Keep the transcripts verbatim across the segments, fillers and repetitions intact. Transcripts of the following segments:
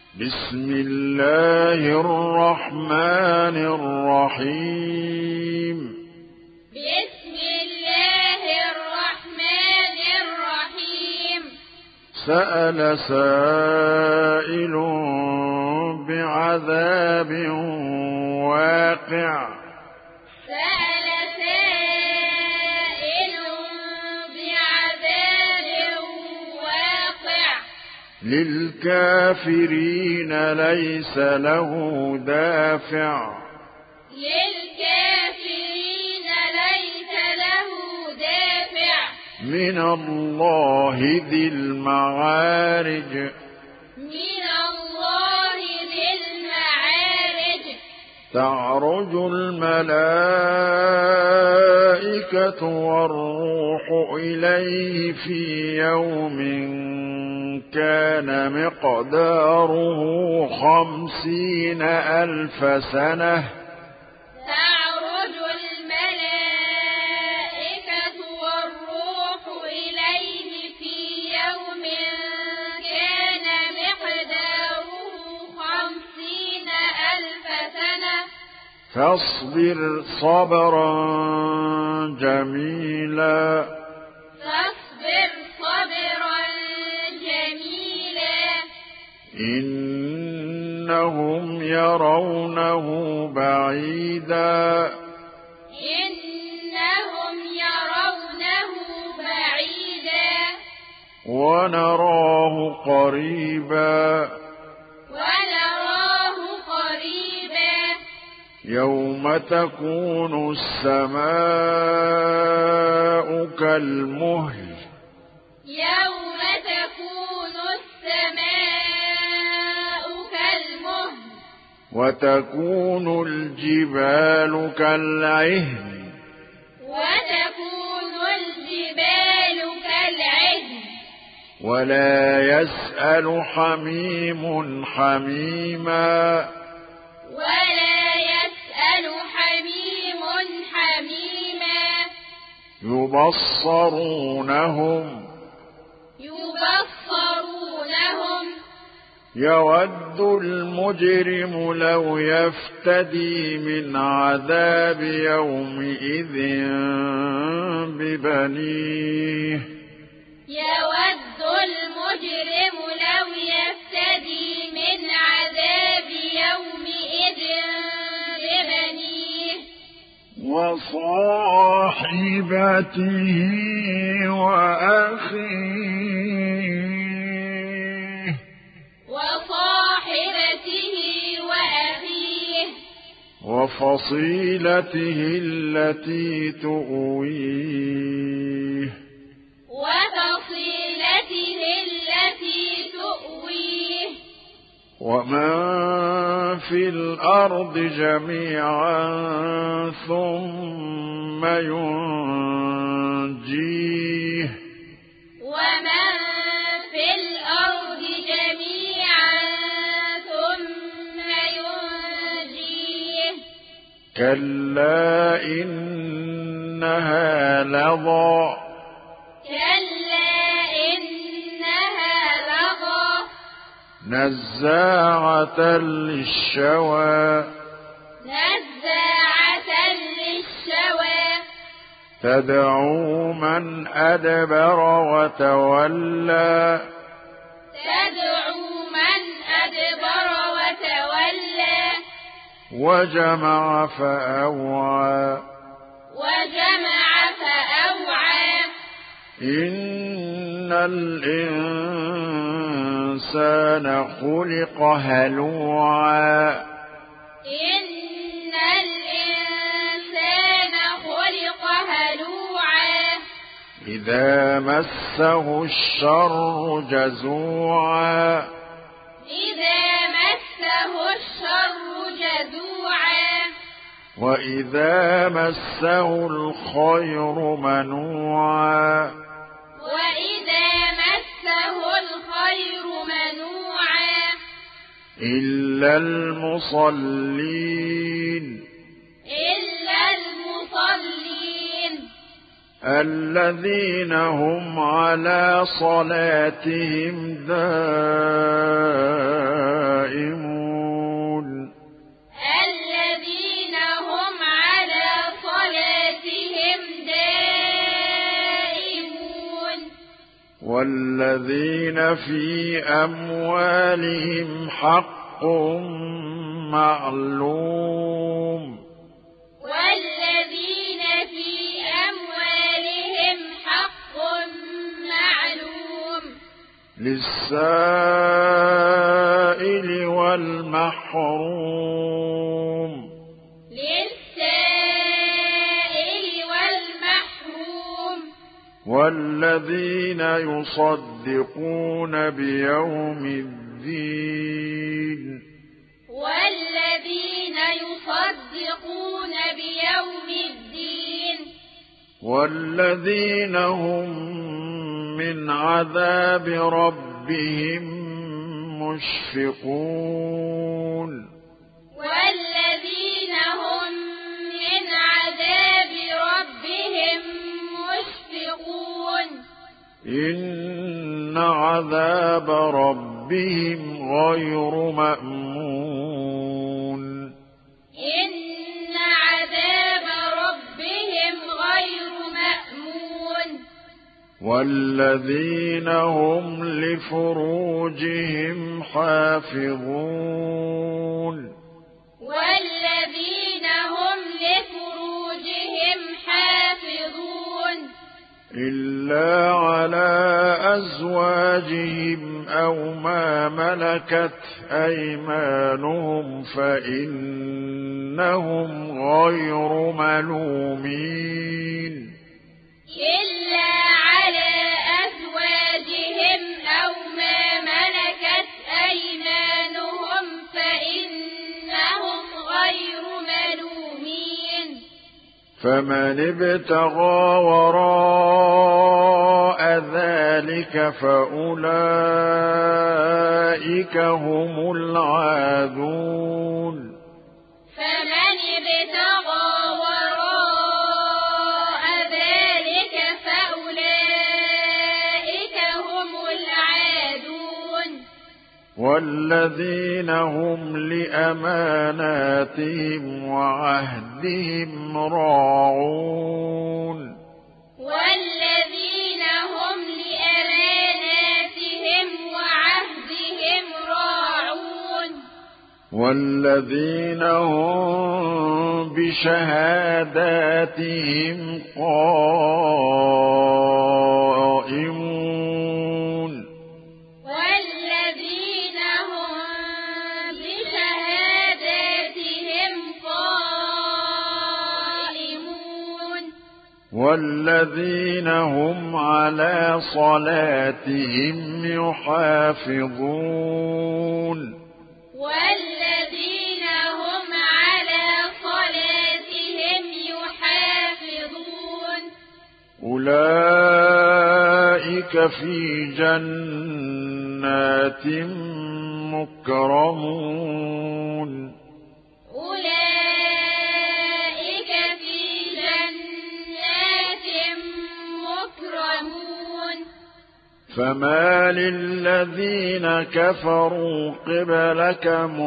بسم الله الرحمن الرحيم بسم الله الرحمن الرحيم سأل سائل بعذاب واقع سأل سائل بعذاب واقع للكافرين ليس له دافع للكافرين ليس له دافع من الله ذي المعارج من الله ذي المعارج تعرج الملائكة والروح إليه في يوم كان مقداره خمسين ألف سنة تعرج الملائكة والروح إليه في يوم كان مقداره خمسين ألف سنة فاصبر صبرا جميلا فاصبر صبرا جميلا إنهم يرونه بعيدا إنهم يرونه بعيدا ونراه قريبا ونراه قريبا يوم تكون السماء كالمهل يوم تكون السماء كالمهل وتكون الجبال كالعهن وتكون الجبال كالعهن ولا يسأل حميم حميما ولا يسأل حميم حميما يبصرونهم يبصرونهم يود المجرم لو يفتدي من عذاب يومئذ ببنيه يود المجرم لو يفتدي من عذاب يومئذ ببنيه وصاحبته وأخيه وصاحبته وأخيه وفصيلته التي تؤويه وفصيلته التي تؤويه ومن في الأرض جميعا ثم ينجيه ومن في الأرض جميعا ثم ينجيه كلا إنها لظى كلا إنها لظى نزاعة للشوى نزاعة للشوى تدعو من أدبر وتولى تدعو من أدبر وتولى وجمع فأوعى وجمع فأوعى إن الإنسان خلق هلوعا إن الإنسان خلق هلوعا إذا مسه الشر جزوعا إذا مسه الشر جزوعا وإذا مسه الخير منوعا وإذا مسه الخير منوعا إلا المصلين إلا المصلين الذين هم على صلاتهم دائمون في أموالهم حق معلوم والذين في أموالهم حق معلوم للسائل والمحروم للسائل والمحروم والذين يصدقون بيوم الدين والذين يصدقون بيوم الدين والذين هم من عذاب ربهم مشفقون والذين هم من عذاب ربهم مشفقون إن عذاب ربهم غير مأمون إن عذاب ربهم غير مأمون والذين هم لفروجهم حافظون والذين هم لفروجهم حافظون إلا على أزواجهم أو ما ملكت أيمانهم فإنهم غير ملومين إلا على أزواجهم أو ما ملكت أيمانهم فإنهم غير ملومين فمن ابتغى وراء ذلك فأولئك هم العادون فمن ابتغى وراء ذلك فأولئك هم العادون والذين هم لأماناتهم وعهدهم راعون والذين هم لأماناتهم وعهدهم راعون والذين هم بشهاداتهم قائمون والذين هم بشهاداتهم قائمون والذين هم على صلاتهم يحافظون والذين هم على صلاتهم يحافظون أولئك في جنات مكرمون أولئك في جنات مكرمون فما للذين كفروا قبلك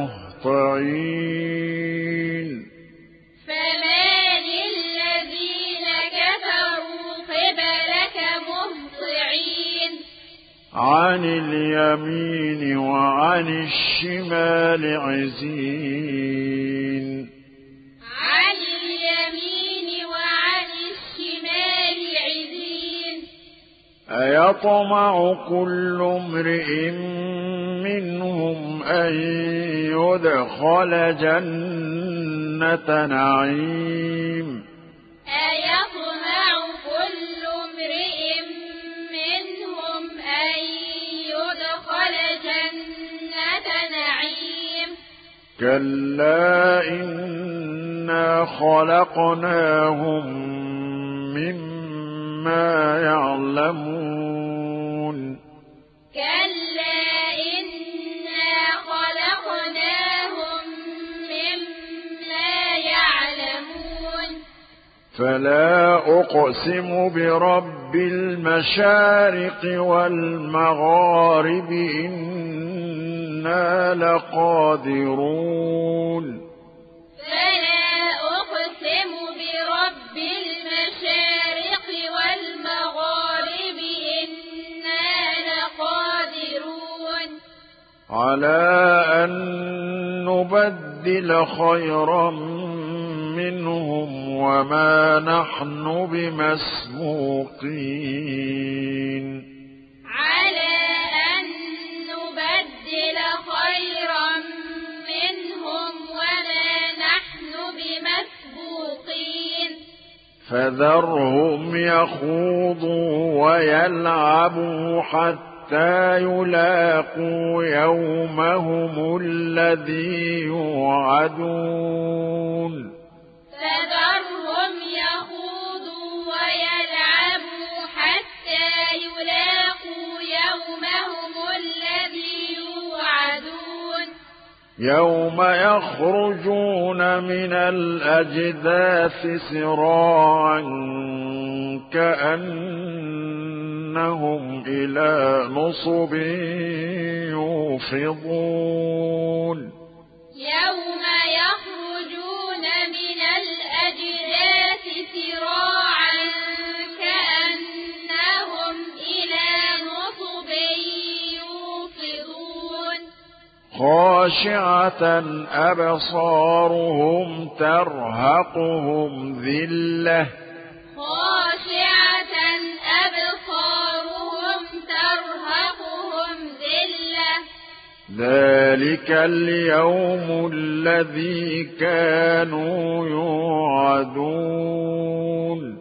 مهطعين فما للذين كفروا قبلك مهطعين عن اليمين وعن الشمال عزين عن اليمين وعن الشمال عزين أيطمع كل امرئ منهم أن يدخل جنة نعيم أيطمع كل امرئ منهم أن يدخل جنة نعيم كلا إنا خلقناهم مما يعلمون كلا إنا خلقناهم مما يعلمون فلا أقسم برب المشارق والمغارب إنا لقادرون فلا أقسم برب المشارق والمغارب إنا لقادرون على أن نبدل خيرا منهم وما نحن بمسبوقين على أن نبدل خيرا منهم وما نحن بمسبوقين فذرهم يخوضوا ويلعبوا حتى يلاقوا يومهم الذي يوعدون فذرهم يخوضوا ويلعبوا حتى يلاقوا يومهم الذي يوعدون يوم يخرجون من الأجداث سراعا كأنهم إلى نصب يوفضون يوم يخرجون من الأجداث سراعا كأنهم إلى نصب يوفضون خاشعة أبصارهم ترهقهم ذلة خاشعة أبصارهم ترهقهم ذلة ذلك اليوم الذي كانوا يوعدون